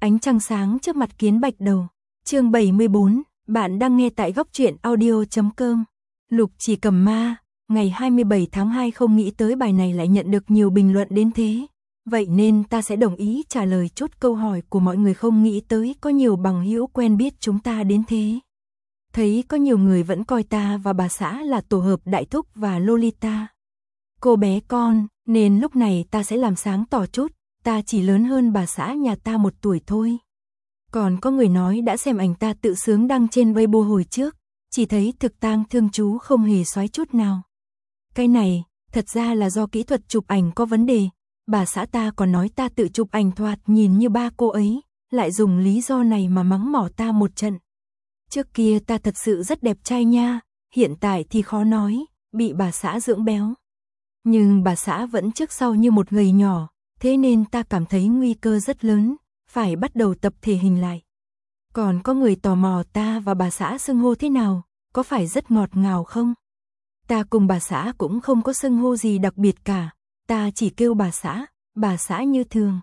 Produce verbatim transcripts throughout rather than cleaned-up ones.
Ánh trăng sáng trước mặt kiến bạch đầu. Chương bảy mươi bốn, bạn đang nghe tại góc truyện audio chấm com. Lục Chỉ Cầm Ma, ngày hai mươi bảy tháng hai không nghĩ tới bài này lại nhận được nhiều bình luận đến thế. Vậy nên ta sẽ đồng ý trả lời chút câu hỏi của mọi người, không nghĩ tới có nhiều bằng hữu quen biết chúng ta đến thế. Thấy có nhiều người vẫn coi ta và bà xã là tổ hợp Đại Thúc và Lolita. Cô bé con, nên lúc này ta sẽ làm sáng tỏ chút, ta chỉ lớn hơn bà xã nhà ta một tuổi thôi. Còn có người nói đã xem ảnh ta tự sướng đăng trên Weibo hồi trước, chỉ thấy thực tang thương chú không hề xoái chút nào. Cái này, thật ra là do kỹ thuật chụp ảnh có vấn đề, bà xã ta còn nói ta tự chụp ảnh thoạt nhìn như ba cô ấy, lại dùng lý do này mà mắng mỏ ta một trận. Trước kia ta thật sự rất đẹp trai nha, hiện tại thì khó nói, bị bà xã dưỡng béo. Nhưng bà xã vẫn trước sau như một người nhỏ, thế nên ta cảm thấy nguy cơ rất lớn, phải bắt đầu tập thể hình lại. Còn có người tò mò ta và bà xã xưng hô thế nào, có phải rất ngọt ngào không? Ta cùng bà xã cũng không có xưng hô gì đặc biệt cả, ta chỉ kêu bà xã, bà xã như thường.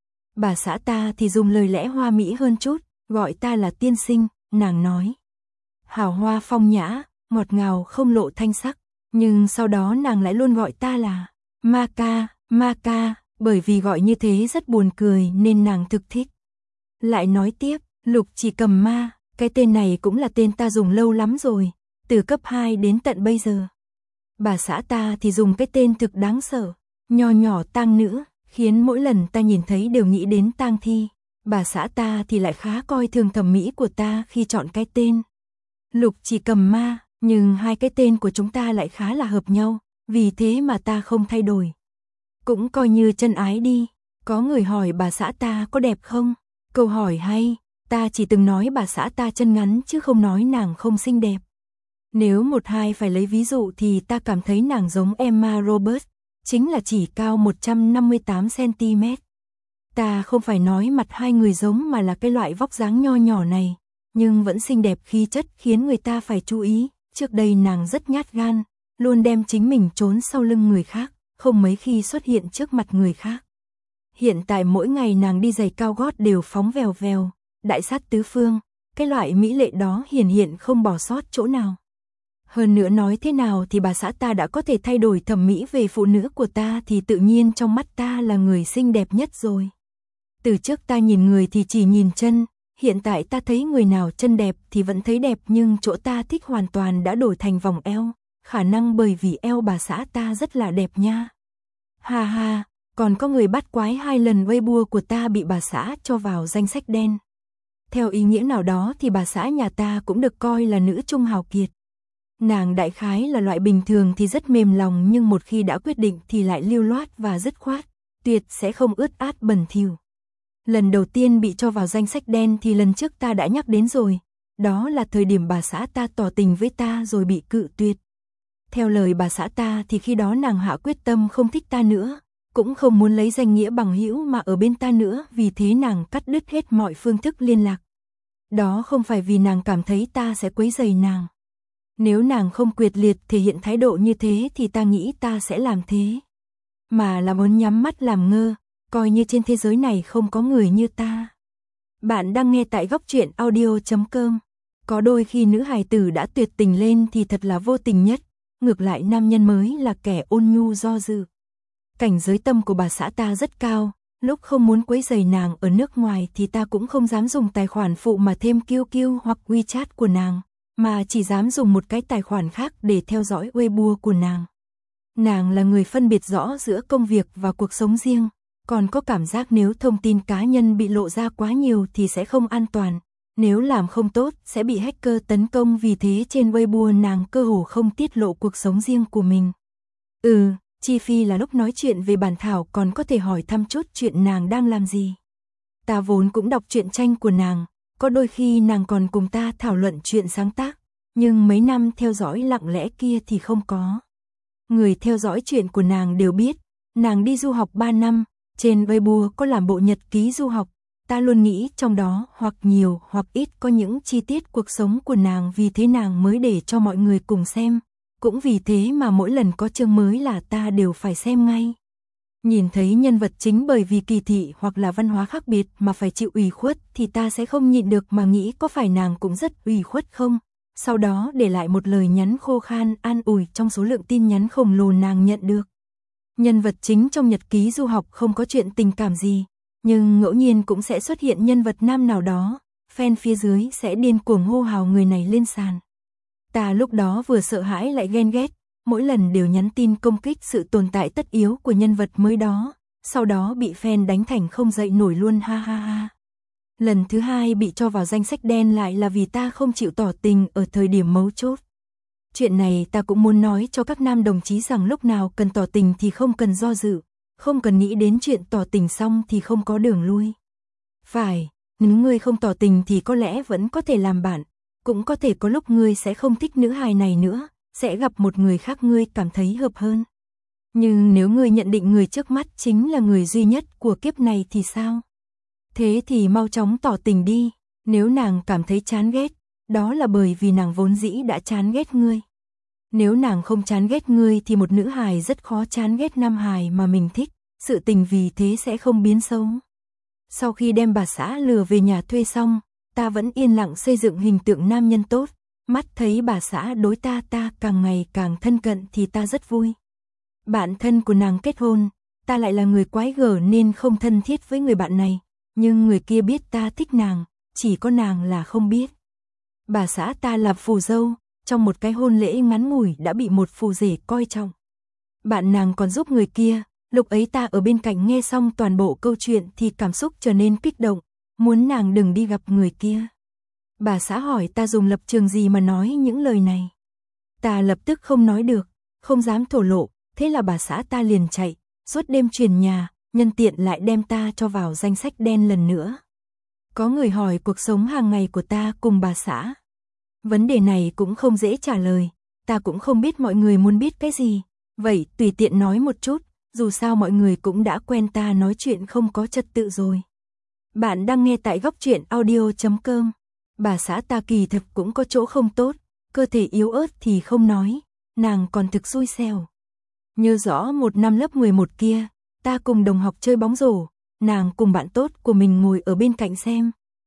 Bà xã ta thì dùng lời lẽ hoa mỹ hơn chút, gọi ta là tiên sinh, nàng nói. Hào hoa phong nhã, ngọt ngào không lộ thanh sắc, nhưng sau đó nàng lại luôn gọi ta là Ma ca, Ma ca, bởi vì gọi như thế rất buồn cười nên nàng thực thích. Lại nói tiếp, Lục Chỉ Cầm Ma, cái tên này cũng là tên ta dùng lâu lắm rồi, từ cấp hai đến tận bây giờ. Bà xã ta thì dùng cái tên thực đáng sợ, nho nhỏ tang nữ, khiến mỗi lần ta nhìn thấy đều nghĩ đến tang thi. Bà xã ta thì lại khá coi thường thẩm mỹ của ta khi chọn cái tên Lục Chỉ Cầm Ma, nhưng hai cái tên của chúng ta lại khá là hợp nhau, vì thế mà ta không thay đổi. Cũng coi như chân ái đi. Có người hỏi bà xã ta có đẹp không? Câu hỏi hay, ta chỉ từng nói bà xã ta chân ngắn chứ không nói nàng không xinh đẹp. Nếu một hai phải lấy ví dụ thì ta cảm thấy nàng giống Emma Roberts, chính là chỉ cao một trăm năm mươi tám xăng ti mét. Ta không phải nói mặt hai người giống mà là cái loại vóc dáng nho nhỏ này, nhưng vẫn xinh đẹp khí chất khiến người ta phải chú ý. Trước đây nàng rất nhát gan, luôn đem chính mình trốn sau lưng người khác, không mấy khi xuất hiện trước mặt người khác. Hiện tại mỗi ngày nàng đi giày cao gót đều phóng vèo vèo, đại sát tứ phương, cái loại mỹ lệ đó hiển hiện không bỏ sót chỗ nào. Hơn nữa nói thế nào thì bà xã ta đã có thể thay đổi thẩm mỹ về phụ nữ của ta thì tự nhiên trong mắt ta là người xinh đẹp nhất rồi. Từ trước ta nhìn người thì chỉ nhìn chân, hiện tại ta thấy người nào chân đẹp thì vẫn thấy đẹp, nhưng chỗ ta thích hoàn toàn đã đổi thành vòng eo, khả năng bởi vì eo bà xã ta rất là đẹp nha. Ha ha, còn có người bắt quái hai lần Weibo của ta bị bà xã cho vào danh sách đen. Theo ý nghĩa nào đó thì bà xã nhà ta cũng được coi là nữ trung hào kiệt. Nàng đại khái là loại bình thường thì rất mềm lòng, nhưng một khi đã quyết định thì lại lưu loát và dứt khoát, tuyệt sẽ không ướt át bẩn thỉu. Lần đầu tiên bị cho vào danh sách đen thì lần trước ta đã nhắc đến rồi, đó là thời điểm bà xã ta tỏ tình với ta rồi bị cự tuyệt. Theo lời bà xã ta thì khi đó nàng hạ quyết tâm không thích ta nữa, cũng không muốn lấy danh nghĩa bằng hữu mà ở bên ta nữa, vì thế nàng cắt đứt hết mọi phương thức liên lạc. Đó không phải vì nàng cảm thấy ta sẽ quấy rầy nàng. Nếu nàng không quyết liệt thể hiện thái độ như thế thì ta nghĩ ta sẽ làm thế. Mà là muốn nhắm mắt làm ngơ, coi như trên thế giới này không có người như ta. Bạn đang nghe tại góc truyện audio chấm com. Có đôi khi nữ hài tử đã tuyệt tình lên thì thật là vô tình nhất, ngược lại nam nhân mới là kẻ ôn nhu do dự. Cảnh giới tâm của bà xã ta rất cao, lúc không muốn quấy rầy nàng ở nước ngoài thì ta cũng không dám dùng tài khoản phụ mà thêm Q Q hoặc WeChat của nàng, mà chỉ dám dùng một cái tài khoản khác để theo dõi Weibo của nàng. Nàng là người phân biệt rõ giữa công việc và cuộc sống riêng, còn có cảm giác nếu thông tin cá nhân bị lộ ra quá nhiều thì sẽ không an toàn, nếu làm không tốt sẽ bị hacker tấn công, vì thế trên Weibo nàng cơ hồ không tiết lộ cuộc sống riêng của mình. Ừ, chi phi là lúc nói chuyện về bản thảo còn có thể hỏi thăm chút chuyện nàng đang làm gì. Ta vốn cũng đọc truyện tranh của nàng, có đôi khi nàng còn cùng ta thảo luận chuyện sáng tác, nhưng mấy năm theo dõi lặng lẽ kia thì không có. Người theo dõi chuyện của nàng đều biết, nàng đi du học ba năm, trên Weibo có làm bộ nhật ký du học, ta luôn nghĩ trong đó hoặc nhiều hoặc ít có những chi tiết cuộc sống của nàng, vì thế nàng mới để cho mọi người cùng xem, cũng vì thế mà mỗi lần có chương mới là ta đều phải xem ngay. Nhìn thấy nhân vật chính bởi vì kỳ thị hoặc là văn hóa khác biệt mà phải chịu ủy khuất thì ta sẽ không nhịn được mà nghĩ có phải nàng cũng rất ủy khuất không? Sau đó để lại một lời nhắn khô khan an ủi trong số lượng tin nhắn khổng lồ nàng nhận được. Nhân vật chính trong nhật ký du học không có chuyện tình cảm gì, nhưng ngẫu nhiên cũng sẽ xuất hiện nhân vật nam nào đó, fan phía dưới sẽ điên cuồng hô hào người này lên sàn. Ta lúc đó vừa sợ hãi lại ghen ghét, mỗi lần đều nhắn tin công kích sự tồn tại tất yếu của nhân vật mới đó, sau đó bị fan đánh thành không dậy nổi luôn ha ha ha. Lần thứ hai bị cho vào danh sách đen lại là vì ta không chịu tỏ tình ở thời điểm mấu chốt. Chuyện này ta cũng muốn nói cho các nam đồng chí rằng lúc nào cần tỏ tình thì không cần do dự, không cần nghĩ đến chuyện tỏ tình xong thì không có đường lui. Phải, nếu ngươi không tỏ tình thì có lẽ vẫn có thể làm bạn, cũng có thể có lúc ngươi sẽ không thích nữ hài này nữa, sẽ gặp một người khác ngươi cảm thấy hợp hơn. Nhưng nếu ngươi nhận định người trước mắt chính là người duy nhất của kiếp này thì sao? Thế thì mau chóng tỏ tình đi, nếu nàng cảm thấy chán ghét, đó là bởi vì nàng vốn dĩ đã chán ghét ngươi. Nếu nàng không chán ghét ngươi thì một nữ hài rất khó chán ghét nam hài mà mình thích, sự tình vì thế sẽ không biến xấu. Sau khi đem bà xã lừa về nhà thuê xong, ta vẫn yên lặng xây dựng hình tượng nam nhân tốt, mắt thấy bà xã đối ta ta càng ngày càng thân cận thì ta rất vui. Bạn thân của nàng kết hôn, ta lại là người quái gở nên không thân thiết với người bạn này, nhưng người kia biết ta thích nàng, chỉ có nàng là không biết. Bà xã ta là phù dâu, trong một cái hôn lễ ngắn ngủi đã bị một phù rể coi trọng. Bạn nàng còn giúp người kia, lúc ấy ta ở bên cạnh nghe xong toàn bộ câu chuyện thì cảm xúc trở nên kích động, muốn nàng đừng đi gặp người kia. Bà xã hỏi ta dùng lập trường gì mà nói những lời này. Ta lập tức không nói được, không dám thổ lộ, thế là bà xã ta liền chạy, suốt đêm chuyển nhà, nhân tiện lại đem ta cho vào danh sách đen lần nữa. Có người hỏi cuộc sống hàng ngày của ta cùng bà xã. Vấn đề này cũng không dễ trả lời, ta cũng không biết mọi người muốn biết cái gì, vậy tùy tiện nói một chút, dù sao mọi người cũng đã quen ta nói chuyện không có trật tự rồi. Bạn đang nghe tại góc truyện audio chấm com. Bà xã ta kỳ thực cũng có chỗ không tốt, cơ thể yếu ớt thì không nói, nàng còn thực xui xẻo. Nhớ rõ một năm lớp mười một kia, ta cùng đồng học chơi bóng rổ, nàng cùng bạn tốt của mình ngồi ở bên cạnh xem.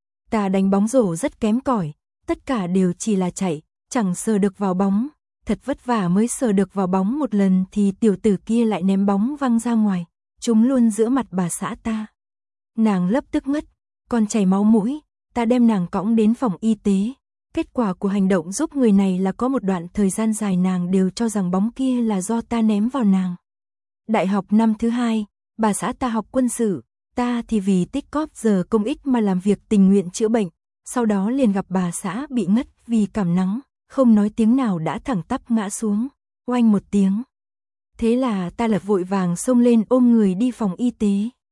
Ta đánh bóng rổ rất kém cỏi, tất cả đều chỉ là chạy, chẳng sờ được vào bóng, thật vất vả mới sờ được vào bóng một lần thì tiểu tử kia lại ném bóng văng ra ngoài, trúng luôn giữa mặt bà xã ta. Nàng lập tức ngất, còn chảy máu mũi, ta đem nàng cõng đến phòng y tế. Kết quả của hành động giúp người này là có một đoạn thời gian dài nàng đều cho rằng bóng kia là do ta ném vào nàng. Đại học năm thứ hai, bà xã ta học quân sự, ta thì vì tích cóp giờ công ích mà làm việc tình nguyện chữa bệnh, sau đó liền gặp bà xã bị ngất vì cảm nắng, không nói tiếng nào đã thẳng tắp ngã xuống, oanh một tiếng. Thế là ta lập vội vàng xông lên ôm người đi phòng y tế.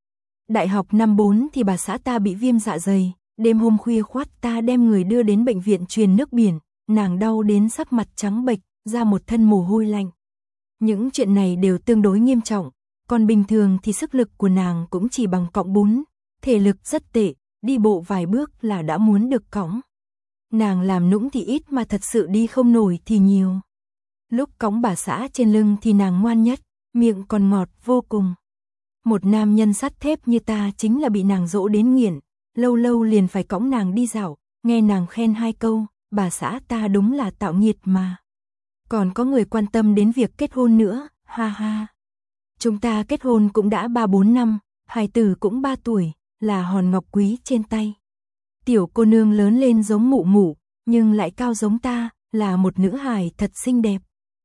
Đại học năm bốn thì bà xã ta bị viêm dạ dày, đêm hôm khuya khoắt ta đem người đưa đến bệnh viện truyền nước biển, nàng đau đến sắc mặt trắng bệch, ra một thân mồ hôi lạnh. Những chuyện này đều tương đối nghiêm trọng, còn bình thường thì sức lực của nàng cũng chỉ bằng cọng bún, thể lực rất tệ, đi bộ vài bước là đã muốn được cõng. Nàng làm nũng thì ít mà thật sự đi không nổi thì nhiều. Lúc cõng bà xã trên lưng thì nàng ngoan nhất, miệng còn ngọt vô cùng. Một nam nhân sắt thép như ta chính là bị nàng dỗ đến nghiện, lâu lâu liền phải cõng nàng đi dạo, nghe nàng khen hai câu, bà xã ta đúng là tạo nghiệt mà. Còn có người quan tâm đến việc kết hôn nữa, ha ha. Chúng ta kết hôn cũng đã ba bốn năm, hài tử cũng ba tuổi, là hòn ngọc quý trên tay. Tiểu cô nương lớn lên giống mụ mụ, nhưng lại cao giống ta, là một nữ hài thật xinh đẹp.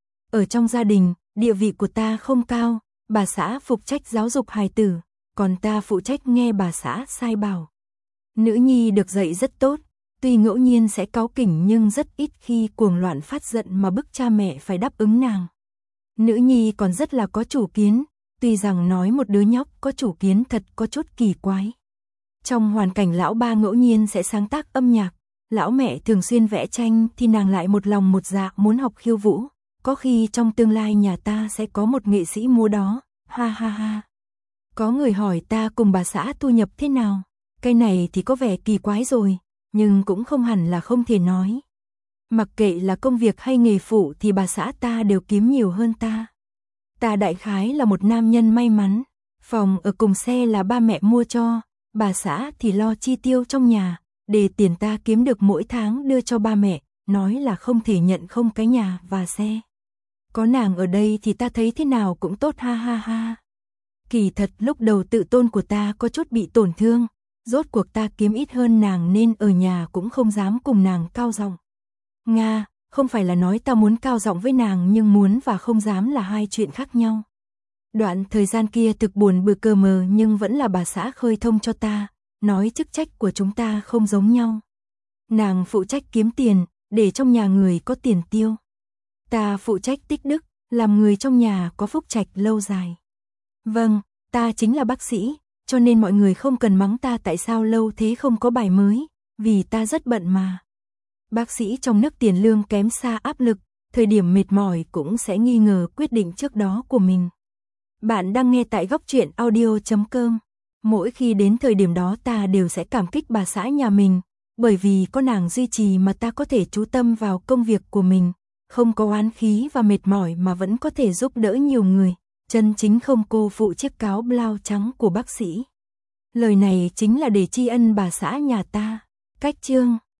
Ở trong gia đình, địa vị của ta không cao, bà xã phụ trách giáo dục hài tử, còn ta phụ trách nghe bà xã sai bảo. Nữ nhi được dạy rất tốt, tuy ngẫu nhiên sẽ cáu kỉnh nhưng rất ít khi cuồng loạn phát giận mà bức cha mẹ phải đáp ứng nàng. Nữ nhi còn rất là có chủ kiến, tuy rằng nói một đứa nhóc có chủ kiến thật có chút kỳ quái. Trong hoàn cảnh lão ba ngẫu nhiên sẽ sáng tác âm nhạc, lão mẹ thường xuyên vẽ tranh thì nàng lại một lòng một dạ muốn học khiêu vũ. Có khi trong tương lai nhà ta sẽ có một nghệ sĩ múa đó, ha ha ha. Có người hỏi ta cùng bà xã thu nhập thế nào, cái này thì có vẻ kỳ quái rồi, nhưng cũng không hẳn là không thể nói. Mặc kệ là công việc hay nghề phụ thì bà xã ta đều kiếm nhiều hơn ta. Ta đại khái là một nam nhân may mắn, Phòng ở cùng xe là ba mẹ mua cho, bà xã thì lo chi tiêu trong nhà, để tiền ta kiếm được mỗi tháng đưa cho ba mẹ, nói là không thể nhận không cái nhà và xe. Có nàng ở đây thì ta thấy thế nào cũng tốt ha ha ha. Kỳ thật lúc đầu tự tôn của ta có chút bị tổn thương, rốt cuộc ta kiếm ít hơn nàng nên ở nhà cũng không dám cùng nàng cao giọng. Nga, không phải là nói ta muốn cao giọng với nàng nhưng muốn và không dám là hai chuyện khác nhau. Đoạn thời gian kia thực buồn bực cờ mờ nhưng vẫn là bà xã khơi thông cho ta, nói chức trách của chúng ta không giống nhau. Nàng phụ trách kiếm tiền, để trong nhà người có tiền tiêu. Ta phụ trách tích đức, làm người trong nhà có phúc trạch lâu dài. Vâng, ta chính là bác sĩ, cho nên mọi người không cần mắng ta tại sao lâu thế không có bài mới, vì ta rất bận mà. Bác sĩ trong nước tiền lương kém xa áp lực, thời điểm mệt mỏi cũng sẽ nghi ngờ quyết định trước đó của mình. Bạn đang nghe tại góc truyện audio chấm com. Mỗi khi đến thời điểm đó ta đều sẽ cảm kích bà xã nhà mình, bởi vì có nàng duy trì mà ta có thể chú tâm vào công việc của mình, không có oán khí và mệt mỏi mà vẫn có thể giúp đỡ nhiều người, chân chính không cô phụ chiếc cáo blau trắng của bác sĩ. Lời này chính là để tri ân bà xã nhà ta. Cách chương